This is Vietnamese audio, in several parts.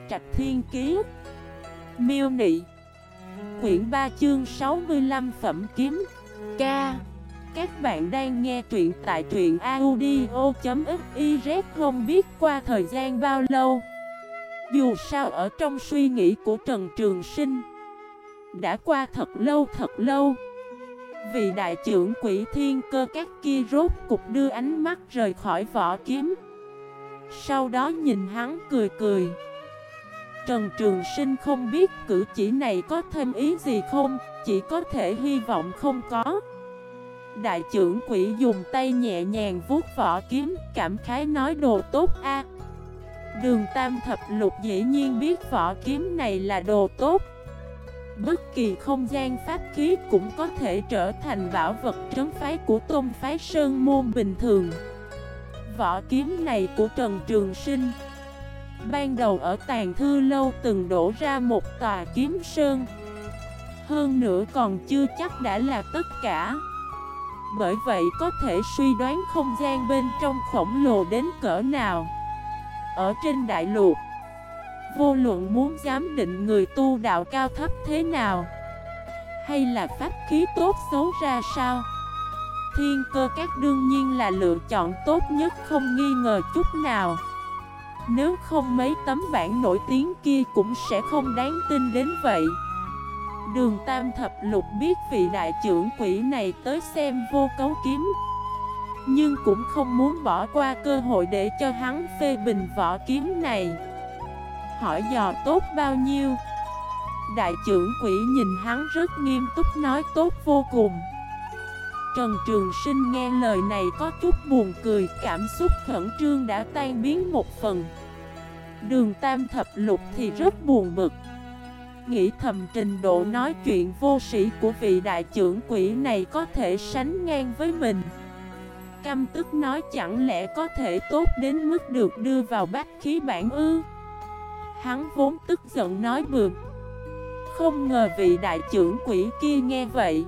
Trạch Thiên Kiế. Miêu Nị. Quyển 3 chương 65 Phẩm Kiếm Ca. Các bạn đang nghe truyện tại truyện audio.xyz. Không biết qua thời gian bao lâu, dù sao ở trong suy nghĩ của Trần Trường Sinh đã qua thật lâu. Vị đại trưởng quỷ Thiên Cơ Các kia rốt cục đưa ánh mắt rời khỏi vỏ kiếm, sau đó nhìn hắn cười cười. Trần Trường Sinh không biết cử chỉ này có thêm ý gì không, chỉ có thể hy vọng không có. Đại trưởng quỷ dùng tay nhẹ nhàng vuốt vỏ kiếm, cảm khái nói đồ tốt a. Đường Tam Thập Lục dĩ nhiên biết vỏ kiếm này là đồ tốt. Bất kỳ không gian pháp khí cũng có thể trở thành bảo vật trấn phái của tôn phái Sơn Môn bình thường. Vỏ kiếm này của Trần Trường Sinh ban đầu ở Tàn Thư Lâu từng đổ ra một tòa kiếm sơn, hơn nữa còn chưa chắc đã là tất cả. Bởi vậy có thể suy đoán không gian bên trong khổng lồ đến cỡ nào. Ở trên đại lục, vô luận muốn giám định người tu đạo cao thấp thế nào, hay là pháp khí tốt xấu ra sao, Thiên Cơ Các đương nhiên là lựa chọn tốt nhất không nghi ngờ chút nào. Nếu không mấy tấm bản nổi tiếng kia cũng sẽ không đáng tin đến vậy. Đường Tam Thập Lục biết vị đại trưởng quỷ này tới xem Vô Cấu Kiếm, nhưng cũng không muốn bỏ qua cơ hội để cho hắn phê bình vỏ kiếm này. Hỏi dò tốt bao nhiêu? Đại trưởng quỷ nhìn hắn rất nghiêm túc nói tốt vô cùng. Trần Trường Sinh nghe lời này có chút buồn cười, cảm xúc khẩn trương đã tan biến một phần. Đường Tam Thập Lục thì rất buồn bực, nghĩ thầm trình độ nói chuyện vô sĩ của vị đại trưởng quỷ này có thể sánh ngang với mình. Căm tức nói chẳng lẽ có thể tốt đến mức được đưa vào bách khí bản ư? Hắn vốn tức giận nói bừa. Không ngờ vị đại trưởng quỷ kia nghe vậy,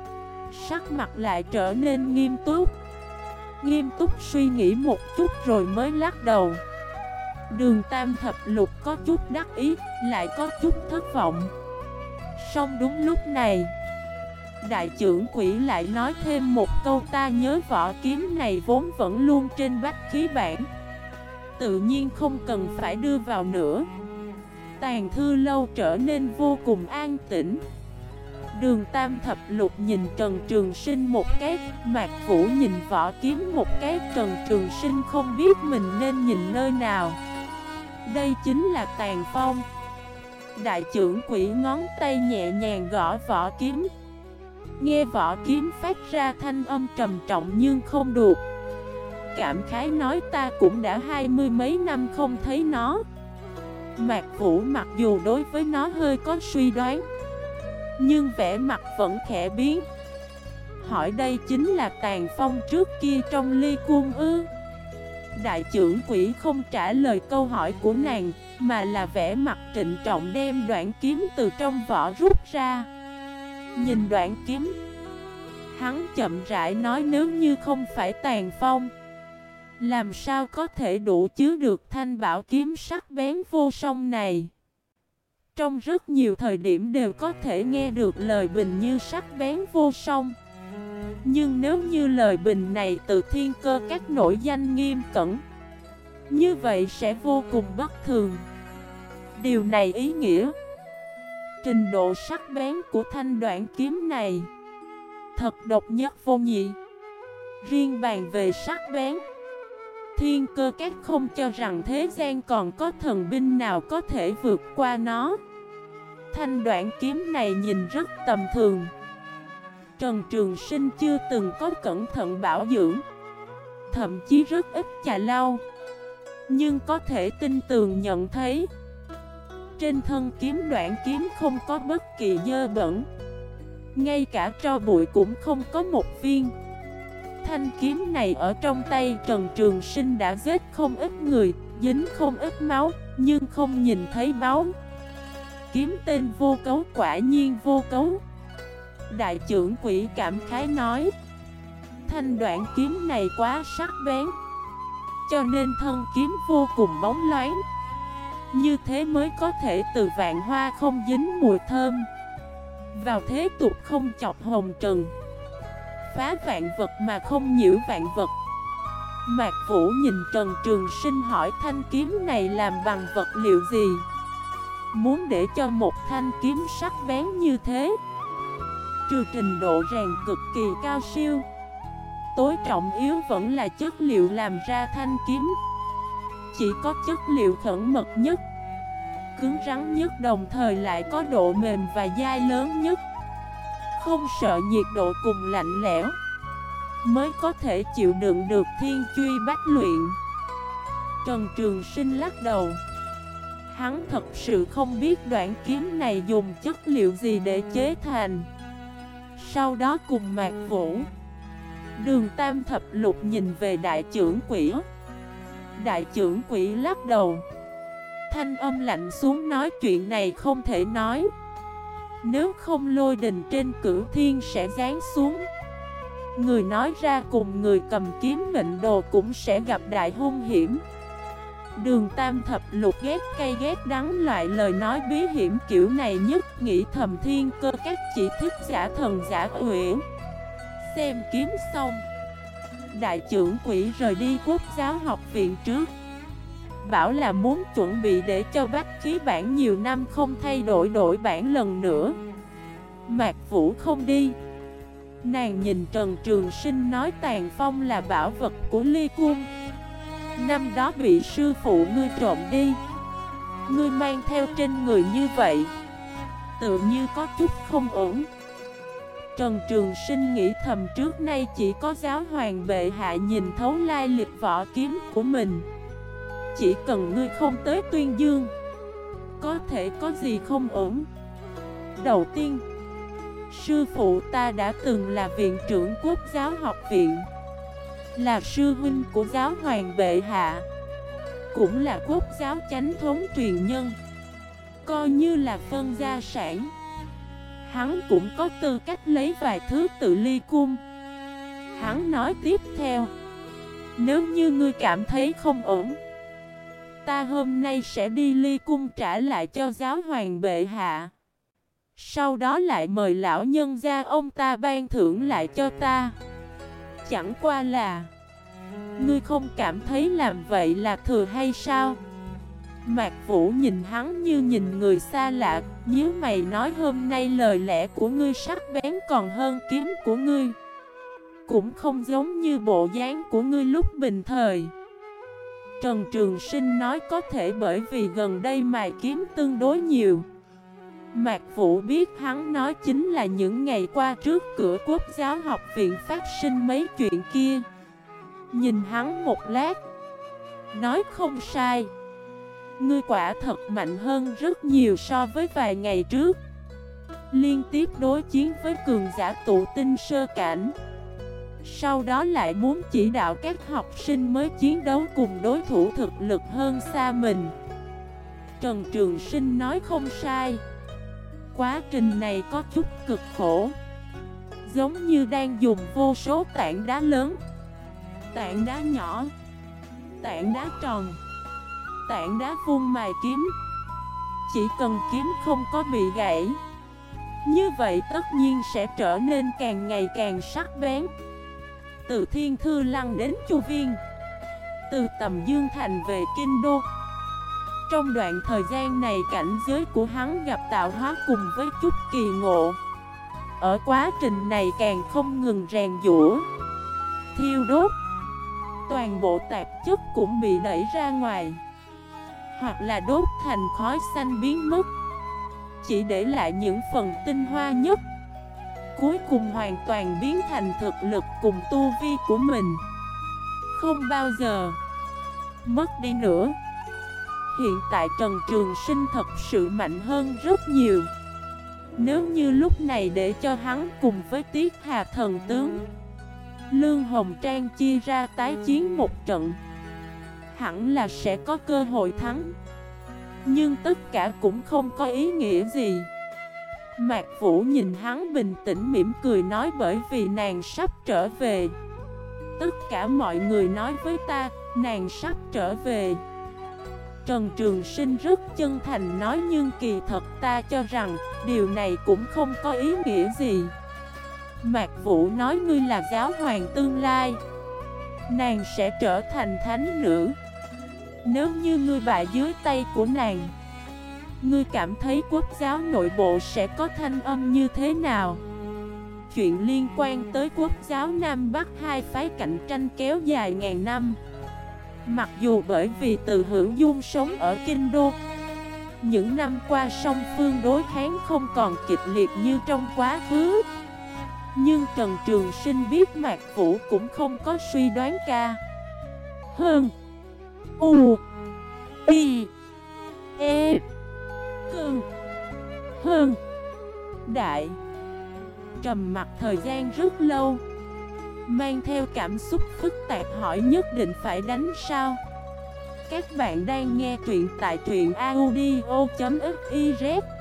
sắc mặt lại trở nên nghiêm túc. Nghiêm túc suy nghĩ một chút rồi mới lắc đầu. Đường Tam Thập Lục có chút đắc ý, lại có chút thất vọng. Song đúng lúc này, đại trưởng quỷ lại nói thêm một câu, ta nhớ vỏ kiếm này vốn vẫn luôn trên bách khí bản, tự nhiên không cần phải đưa vào nữa. Tàn Thư Lâu trở nên vô cùng an tĩnh. Đường Tam Thập Lục nhìn Trần Trường Sinh một cái, Mạc Vũ nhìn vỏ kiếm một cái. Trần Trường Sinh không biết mình nên nhìn nơi nào. Đây chính là Tàn Phong. Đại trưởng quỷ ngón tay nhẹ nhàng gõ vỏ kiếm, nghe vỏ kiếm phát ra thanh âm trầm trọng nhưng không đuột. Cảm khái nói ta cũng đã 20 mấy năm không thấy nó. Mạc Vũ mặc dù đối với nó hơi có suy đoán, nhưng vẻ mặt vẫn khẽ biến. Hỏi đây chính là Tàn Phong trước kia trong ly cung ư? Đại trưởng quỷ không trả lời câu hỏi của nàng, mà là vẻ mặt trịnh trọng đem đoạn kiếm từ trong vỏ rút ra. Nhìn đoạn kiếm, hắn chậm rãi nói nếu như không phải Tàn Phong, làm sao có thể đủ chứa được thanh bảo kiếm sắc bén vô song này. Trong rất nhiều thời điểm đều có thể nghe được lời bình như sắc bén vô song. Nhưng nếu như lời bình này từ Thiên Cơ Các nổi danh nghiêm cẩn, như vậy sẽ vô cùng bất thường. Điều này ý nghĩa trình độ sắc bén của thanh đoạn kiếm này thật độc nhất vô nhị. Riêng bàn về sắc bén, Thiên Cơ Các không cho rằng thế gian còn có thần binh nào có thể vượt qua nó. Thanh đoạn kiếm này nhìn rất tầm thường. Trần Trường Sinh chưa từng có cẩn thận bảo dưỡng, thậm chí rất ít chà lau, nhưng có thể tin tường nhận thấy trên thân kiếm đoạn kiếm không có bất kỳ dơ bẩn, ngay cả tro bụi cũng không có một viên. Thanh kiếm này ở trong tay Trần Trường Sinh đã giết không ít người, dính không ít máu, nhưng không nhìn thấy máu. Kiếm tên Vô Cấu quả nhiên vô cấu. Đại trưởng quỷ cảm khái nói, thanh đoạn kiếm này quá sắc bén, cho nên thân kiếm vô cùng bóng loáng. Như thế mới có thể từ vạn hoa không dính mùi thơm, vào thế tục không chọc hồng trần, phá vạn vật mà không nhiễu vạn vật. Mạc Vũ nhìn Trần Trường Sinh hỏi thanh kiếm này làm bằng vật liệu gì? Muốn để cho một thanh kiếm sắc bén như thế, trừ trình độ rèn cực kỳ cao siêu, tối trọng yếu vẫn là chất liệu làm ra thanh kiếm. Chỉ có chất liệu khẩn mật nhất, cứng rắn nhất, đồng thời lại có độ mềm và dai lớn nhất, không sợ nhiệt độ cùng lạnh lẽo, mới có thể chịu đựng được thiên truy bách luyện. Trần Trường Sinh lắc đầu. Hắn thật sự không biết đoạn kiếm này dùng chất liệu gì để chế thành. Sau đó cùng Mạc Vũ, Đường Tam Thập Lục nhìn về đại trưởng quỷ. Đại trưởng quỷ lắc đầu, thanh âm lạnh xuống nói chuyện này không thể nói. Nếu không lôi đình trên cửu thiên sẽ giáng xuống. Người nói ra cùng người cầm kiếm mệnh đồ cũng sẽ gặp đại hung hiểm. Đường Tam Thập Lục ghét cay ghét đắng loại lời nói bí hiểm kiểu này nhất, nghĩ thầm thiên cơ các chỉ thích giả thần giả uyển. Xem kiếm xong, đại trưởng quỷ rời đi Quốc giáo học viện trước, bảo là muốn chuẩn bị để cho bách khí bản nhiều năm không thay đổi bản lần nữa. Mạc Vũ không đi. Nàng nhìn Trần Trường Sinh nói Tàn Phong là bảo vật của Ly Cung, năm đó bị sư phụ ngươi trộm đi. Ngươi mang theo trên người như vậy, tự như có chút không ổn. Trần Trường Sinh nghĩ thầm trước nay chỉ có giáo hoàng bệ hạ nhìn thấu lai lịch vỏ kiếm của mình. Chỉ cần ngươi không tới Tuyên Dương, có thể có gì không ổn. Đầu tiên, sư phụ ta đã từng là viện trưởng Quốc giáo học viện, là sư huynh của giáo hoàng bệ hạ, cũng là quốc giáo chánh thống truyền nhân, coi như là phân gia sản. Hắn cũng có tư cách lấy vài thứ từ Ly Cung. Hắn nói tiếp theo, nếu như ngươi cảm thấy không ổn, ta hôm nay sẽ đi Ly Cung trả lại cho giáo hoàng bệ hạ, sau đó lại mời lão nhân gia ông ta ban thưởng lại cho ta. Chẳng qua là, ngươi không cảm thấy làm vậy là thừa hay sao? Mạc Vũ nhìn hắn như nhìn người xa lạ, nhíu mày nói hôm nay lời lẽ của ngươi sắc bén còn hơn kiếm của ngươi, cũng không giống như bộ dáng của ngươi lúc bình thời. Trần Trường Sinh nói có thể bởi vì gần đây mài kiếm tương đối nhiều. Mạc Vũ biết hắn nói chính là những ngày qua trước cửa Quốc giáo học viện phát sinh mấy chuyện kia. Nhìn hắn một lát, nói không sai, ngươi quả thật mạnh hơn rất nhiều so với vài ngày trước. Liên tiếp đối chiến với cường giả tụ tinh sơ cảnh, sau đó lại muốn chỉ đạo các học sinh mới chiến đấu cùng đối thủ thực lực hơn xa mình. Trần Trường Sinh nói không sai, quá trình này có chút cực khổ, giống như đang dùng vô số tảng đá lớn, tảng đá nhỏ, tảng đá tròn, tảng đá vuông mài kiếm. Chỉ cần kiếm không có bị gãy, như vậy tất nhiên sẽ trở nên càng ngày càng sắc bén. Từ Thiên Thư Lăng đến Chu Viên, từ Tầm Dương Thành về Kinh Đô, trong đoạn thời gian này cảnh giới của hắn gặp tạo hóa cùng với chút kỳ ngộ. Ở quá trình này càng không ngừng rèn giũa, thiêu đốt, toàn bộ tạp chất cũng bị đẩy ra ngoài, hoặc là đốt thành khói xanh biến mất, chỉ để lại những phần tinh hoa nhất, cuối cùng hoàn toàn biến thành thực lực cùng tu vi của mình, không bao giờ mất đi nữa. Hiện tại Trần Trường Sinh thật sự mạnh hơn rất nhiều. Nếu như lúc này để cho hắn cùng với Tiết Hà thần tướng, Lương Hồng Trang chia ra tái chiến một trận, hẳn là sẽ có cơ hội thắng. Nhưng tất cả cũng không có ý nghĩa gì. Mạc Vũ nhìn hắn bình tĩnh mỉm cười nói bởi vì nàng sắp trở về. Tất cả mọi người nói với ta, nàng sắp trở về. Trần Trường Sinh rất chân thành nói, nhưng kỳ thật ta cho rằng điều này cũng không có ý nghĩa gì. Mạc Vũ nói, ngươi là giáo hoàng tương lai, nàng sẽ trở thành thánh nữ. Nếu như ngươi bại dưới tay của nàng, ngươi cảm thấy quốc giáo nội bộ sẽ có thanh âm như thế nào? Chuyện liên quan tới quốc giáo Nam Bắc hai phái cạnh tranh kéo dài ngàn năm. Mặc dù bởi vì Từ Hữu Dung sống ở Kinh Đô, những năm qua song phương đối kháng không còn kịch liệt như trong quá khứ, nhưng Trần Trường Sinh biết Mạc Vũ cũng không có suy đoán ca hơn U I E Cương hơn Đại. Trầm mặc thời gian rất lâu, mang theo cảm xúc phức tạp hỏi, nhất định phải đánh sao? Các bạn đang nghe truyện tại truyện audio.fif